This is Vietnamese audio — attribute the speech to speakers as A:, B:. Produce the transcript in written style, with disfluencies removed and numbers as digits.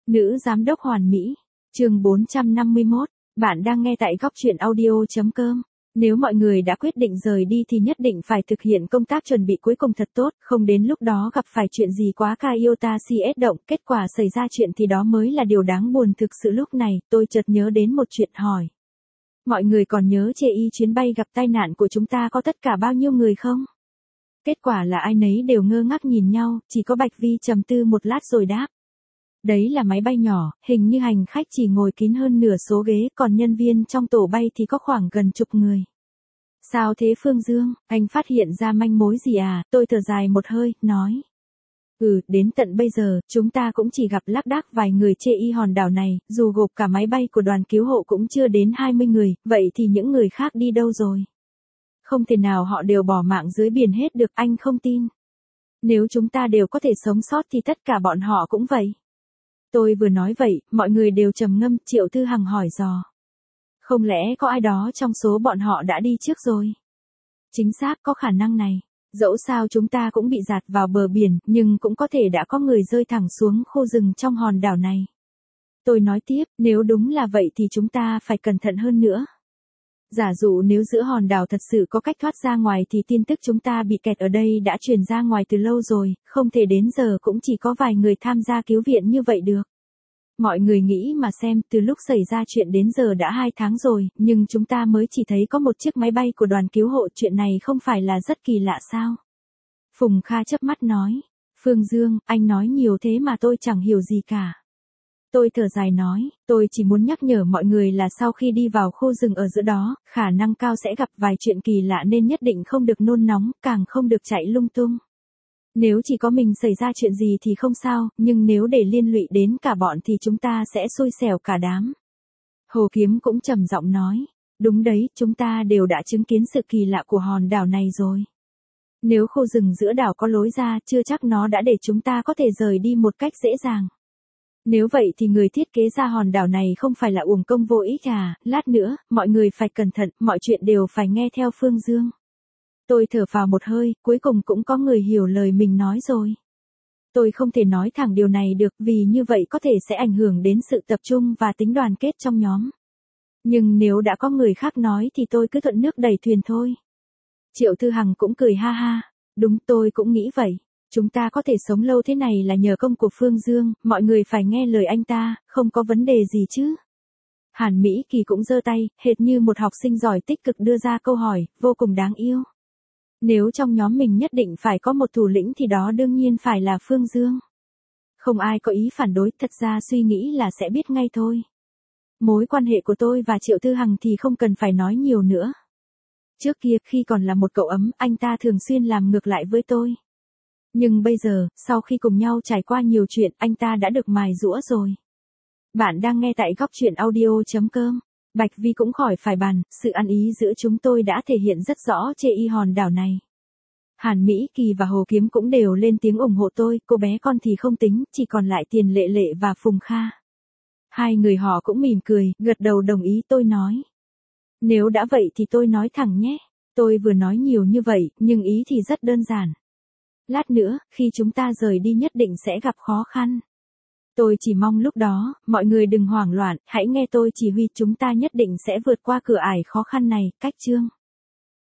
A: Nữ giám đốc hoàn mỹ. Chương 451. Bạn đang nghe tại góc truyện audio.com. Nếu mọi người đã quyết định rời đi thì nhất định phải thực hiện công tác chuẩn bị cuối cùng thật tốt, không đến lúc đó gặp phải chuyện gì quá Iota CS động, kết quả xảy ra chuyện thì đó mới là điều đáng buồn thực sự. Lúc này, tôi chợt nhớ đến một chuyện hỏi. Mọi người còn nhớ chê y chuyến bay gặp tai nạn của chúng ta có tất cả bao nhiêu người không? Kết quả là ai nấy đều ngơ ngác nhìn nhau, chỉ có Bạch Vi trầm tư một lát rồi đáp. Đấy là máy bay nhỏ, hình như hành khách chỉ ngồi kín hơn nửa số ghế, còn nhân viên trong tổ bay thì có khoảng gần chục người. Sao thế Phương Dương, anh phát hiện ra manh mối gì à? Tôi thở dài một hơi, nói. Đến tận bây giờ, chúng ta cũng chỉ gặp lác đác vài người chê y hòn đảo này, dù gộp cả máy bay của đoàn cứu hộ cũng chưa đến 20 người, vậy thì những người khác đi đâu rồi? Không thể nào họ đều bỏ mạng dưới biển hết được, anh không tin. Nếu chúng ta đều có thể sống sót thì tất cả bọn họ cũng vậy. Tôi vừa nói vậy, mọi người đều trầm ngâm. Triệu Thư Hằng hỏi dò. Không lẽ có ai đó trong số bọn họ đã đi trước rồi? Chính xác, có khả năng này. Dẫu sao chúng ta cũng bị dạt vào bờ biển, nhưng cũng có thể đã có người rơi thẳng xuống khu rừng trong hòn đảo này. Tôi nói tiếp, nếu đúng là vậy thì chúng ta phải cẩn thận hơn nữa. Giả dụ nếu giữa hòn đảo thật sự có cách thoát ra ngoài thì tin tức chúng ta bị kẹt ở đây đã truyền ra ngoài từ lâu rồi, không thể đến giờ cũng chỉ có vài người tham gia cứu viện như vậy được. Mọi người nghĩ mà xem, từ lúc xảy ra chuyện đến giờ đã 2 tháng rồi, nhưng chúng ta mới chỉ thấy có một chiếc máy bay của đoàn cứu hộ, chuyện này không phải là rất kỳ lạ sao? Phùng Kha chớp mắt nói, Phương Dương, anh nói nhiều thế mà tôi chẳng hiểu gì cả. Tôi thở dài nói, tôi chỉ muốn nhắc nhở mọi người là sau khi đi vào khu rừng ở giữa đó, khả năng cao sẽ gặp vài chuyện kỳ lạ nên nhất định không được nôn nóng, càng không được chạy lung tung. Nếu chỉ có mình xảy ra chuyện gì thì không sao, nhưng nếu để liên lụy đến cả bọn thì chúng ta sẽ xui xẻo cả đám. Hồ Kiếm cũng trầm giọng nói, đúng đấy, chúng ta đều đã chứng kiến sự kỳ lạ của hòn đảo này rồi. Nếu khu rừng giữa đảo có lối ra, chưa chắc nó đã để chúng ta có thể rời đi một cách dễ dàng. Nếu vậy thì người thiết kế ra hòn đảo này không phải là uổng công vô ích à? Lát nữa, mọi người phải cẩn thận, mọi chuyện đều phải nghe theo Phương Dương. Tôi thở phào một hơi, cuối cùng cũng có người hiểu lời mình nói rồi. Tôi không thể nói thẳng điều này được vì như vậy có thể sẽ ảnh hưởng đến sự tập trung và tính đoàn kết trong nhóm. Nhưng nếu đã có người khác nói thì tôi cứ thuận nước đẩy thuyền thôi. Triệu Thư Hằng cũng cười ha ha. Đúng, tôi cũng nghĩ vậy. Chúng ta có thể sống lâu thế này là nhờ công của Phương Dương, mọi người phải nghe lời anh ta, không có vấn đề gì chứ. Hàn Mỹ Kỳ cũng giơ tay, hệt như một học sinh giỏi tích cực đưa ra câu hỏi, vô cùng đáng yêu. Nếu trong nhóm mình nhất định phải có một thủ lĩnh thì đó đương nhiên phải là Phương Dương. Không ai có ý phản đối, thật ra suy nghĩ là sẽ biết ngay thôi. Mối quan hệ của tôi và Triệu Thư Hằng thì không cần phải nói nhiều nữa. Trước kia, khi còn là một cậu ấm, anh ta thường xuyên làm ngược lại với tôi. Nhưng bây giờ, sau khi cùng nhau trải qua nhiều chuyện, anh ta đã được mài giũa rồi. Bạn đang nghe tại góc truyện audio.com. Bạch Vi cũng khỏi phải bàn, sự ăn ý giữa chúng tôi đã thể hiện rất rõ chê y hòn đảo này. Hàn Mỹ Kỳ và Hồ Kiếm cũng đều lên tiếng ủng hộ tôi, cô bé con thì không tính, chỉ còn lại Tiền Lệ Lệ và Phùng Kha. Hai người họ cũng mỉm cười, gật đầu đồng ý. Tôi nói. Nếu đã vậy thì tôi nói thẳng nhé. Tôi vừa nói nhiều như vậy, nhưng ý thì rất đơn giản. Lát nữa, khi chúng ta rời đi nhất định sẽ gặp khó khăn. Tôi chỉ mong lúc đó, mọi người đừng hoảng loạn, hãy nghe tôi chỉ huy, chúng ta nhất định sẽ vượt qua cửa ải khó khăn này. Cách chương.